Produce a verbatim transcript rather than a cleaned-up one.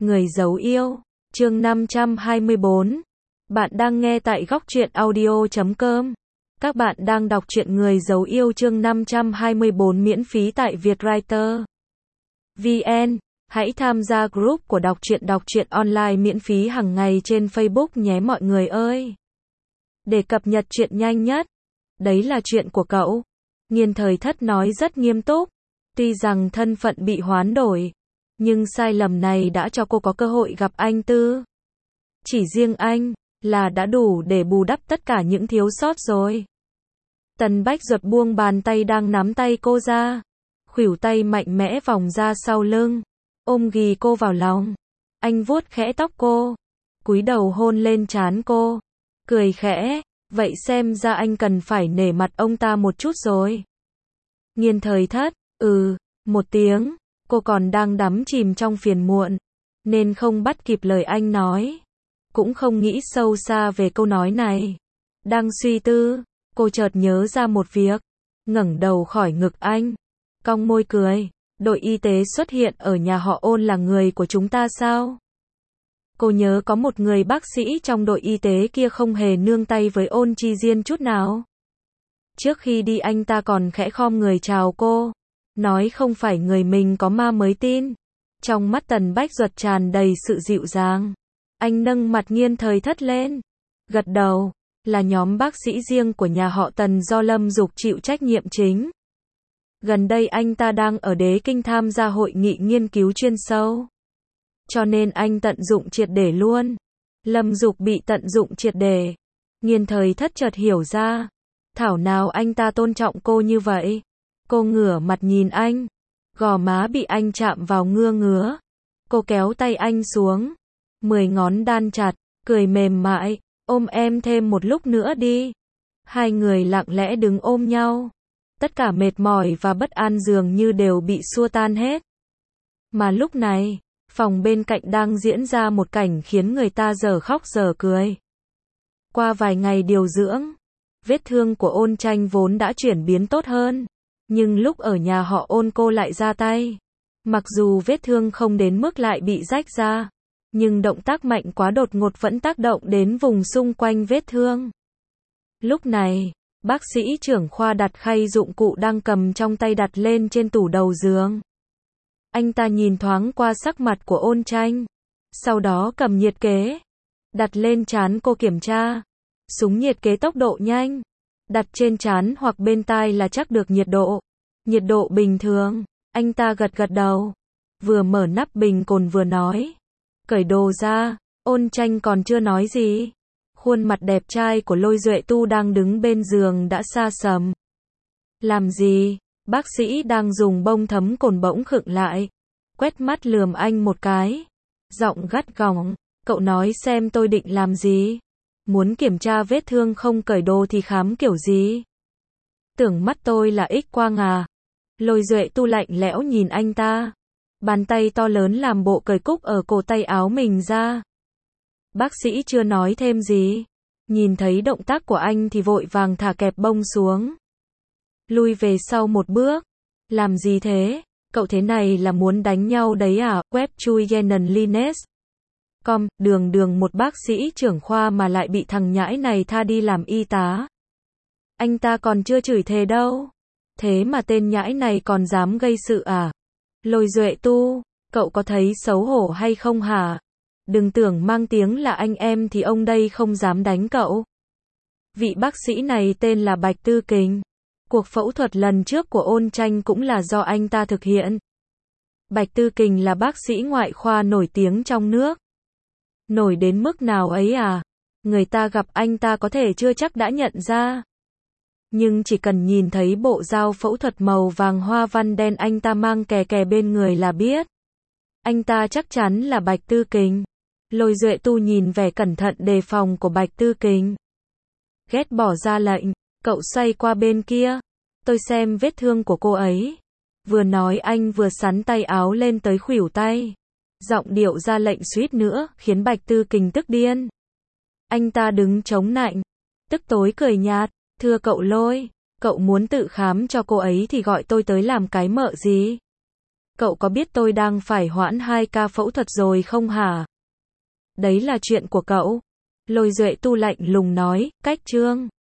Người giấu yêu, chương năm trăm hai mươi bốn. Bạn đang nghe tại góc truyện audio chấm com. Các bạn đang đọc truyện Người giấu yêu chương năm trăm hai mươi bốn miễn phí tại Vietwriter chấm vn. Hãy tham gia group của đọc truyện đọc truyện online miễn phí hàng ngày trên Facebook nhé mọi người ơi. Để cập nhật truyện nhanh nhất. Đấy là chuyện của cậu. Nghiên Thời Thất nói rất nghiêm túc. Tuy rằng thân phận bị hoán đổi, nhưng sai lầm này đã cho cô có cơ hội gặp anh Tư. Chỉ riêng anh, là đã đủ để bù đắp tất cả những thiếu sót rồi. Tần Bách Duật buông bàn tay đang nắm tay cô ra. Khuỷu tay mạnh mẽ vòng ra sau lưng. Ôm ghì cô vào lòng. Anh vuốt khẽ tóc cô. Cúi đầu hôn lên trán cô. Cười khẽ, vậy xem ra anh cần phải nể mặt ông ta một chút rồi. Nghiên Thời Thất, ừ, một tiếng. Cô còn đang đắm chìm trong phiền muộn, nên không bắt kịp lời anh nói. Cũng không nghĩ sâu xa về câu nói này. Đang suy tư, cô chợt nhớ ra một việc. Ngẩng đầu khỏi ngực anh, cong môi cười. Đội y tế xuất hiện ở nhà họ Ôn là người của chúng ta sao? Cô nhớ có một người bác sĩ trong đội y tế kia không hề nương tay với Ôn Chi Diên chút nào. Trước khi đi anh ta còn khẽ khom người chào cô. Nói không phải người mình có ma mới tin. Trong mắt Tần Bách Duật tràn đầy sự dịu dàng. Anh nâng mặt Nghiên Thời Thất lên. Gật đầu. Là nhóm bác sĩ riêng của nhà họ Tần do Lâm Dục chịu trách nhiệm chính. Gần đây anh ta đang ở Đế Kinh tham gia hội nghị nghiên cứu chuyên sâu. Cho nên anh tận dụng triệt để luôn. Lâm Dục bị tận dụng triệt để. Nghiên Thời Thất chợt hiểu ra. Thảo nào anh ta tôn trọng cô như vậy. Cô ngửa mặt nhìn anh. Gò má bị anh chạm vào ngứa ngứa. Cô kéo tay anh xuống. Mười ngón đan chặt, cười mềm mại. Ôm em thêm một lúc nữa đi. Hai người lặng lẽ đứng ôm nhau. Tất cả mệt mỏi và bất an dường như đều bị xua tan hết. Mà lúc này, phòng bên cạnh đang diễn ra một cảnh khiến người ta dở khóc dở cười. Qua vài ngày điều dưỡng, vết thương của Ôn Tranh vốn đã chuyển biến tốt hơn. Nhưng lúc ở nhà họ Ôn cô lại ra tay. Mặc dù vết thương không đến mức lại bị rách ra, nhưng động tác mạnh quá đột ngột vẫn tác động đến vùng xung quanh vết thương. Lúc này, bác sĩ trưởng khoa đặt khay dụng cụ đang cầm trong tay đặt lên trên tủ đầu giường. Anh ta nhìn thoáng qua sắc mặt của Ôn Tranh. Sau đó cầm nhiệt kế. Đặt lên trán cô kiểm tra. Súng nhiệt kế tốc độ nhanh. Đặt trên trán hoặc bên tai là chắc được nhiệt độ. Nhiệt độ bình thường. Anh ta gật gật đầu. Vừa mở nắp bình cồn vừa nói. Cởi đồ ra. Ôn Tranh còn chưa nói gì. Khuôn mặt đẹp trai của Lôi Duệ Tu đang đứng bên giường đã xa sầm. Làm gì? Bác sĩ đang dùng bông thấm cồn bỗng khựng lại. Quét mắt lườm anh một cái. Giọng gắt gỏng. Cậu nói xem tôi định làm gì? Muốn kiểm tra vết thương không cởi đồ thì khám kiểu gì? Tưởng mắt tôi là X quang à? Lôi Duệ Tu lạnh lẽo nhìn anh ta. Bàn tay to lớn làm bộ cởi cúc ở cổ tay áo mình ra. Bác sĩ chưa nói thêm gì. Nhìn thấy động tác của anh thì vội vàng thả kẹp bông xuống. Lui về sau một bước. Làm gì thế? Cậu thế này là muốn đánh nhau đấy à? Web chui Yenan Lines. Com, đường đường một bác sĩ trưởng khoa mà lại bị thằng nhãi này tha đi làm y tá. Anh ta còn chưa chửi thề đâu. Thế mà tên nhãi này còn dám gây sự à? Lôi Duệ Tu, cậu có thấy xấu hổ hay không hả? Đừng tưởng mang tiếng là anh em thì ông đây không dám đánh cậu. Vị bác sĩ này tên là Bạch Tư Kình. Cuộc phẫu thuật lần trước của Ôn Tranh cũng là do anh ta thực hiện. Bạch Tư Kình là bác sĩ ngoại khoa nổi tiếng trong nước. Nổi đến mức nào ấy à? Người ta gặp anh ta có thể chưa chắc đã nhận ra. Nhưng chỉ cần nhìn thấy bộ dao phẫu thuật màu vàng hoa văn đen anh ta mang kè kè bên người là biết. Anh ta chắc chắn là Bạch Tư Kình. Lôi Duệ Tu nhìn vẻ cẩn thận đề phòng của Bạch Tư Kình. Ghét bỏ ra lệnh, cậu xoay qua bên kia. Tôi xem vết thương của cô ấy. Vừa nói anh vừa sắn tay áo lên tới khuỷu tay. Giọng điệu ra lệnh suýt nữa, khiến Bạch Tư Kình tức điên. Anh ta đứng chống nạnh. Tức tối cười nhạt. Thưa cậu Lôi, cậu muốn tự khám cho cô ấy thì gọi tôi tới làm cái mợ gì? Cậu có biết tôi đang phải hoãn hai ca phẫu thuật rồi không hả? Đấy là chuyện của cậu. Lôi Duệ Tu lạnh lùng nói, cách Trương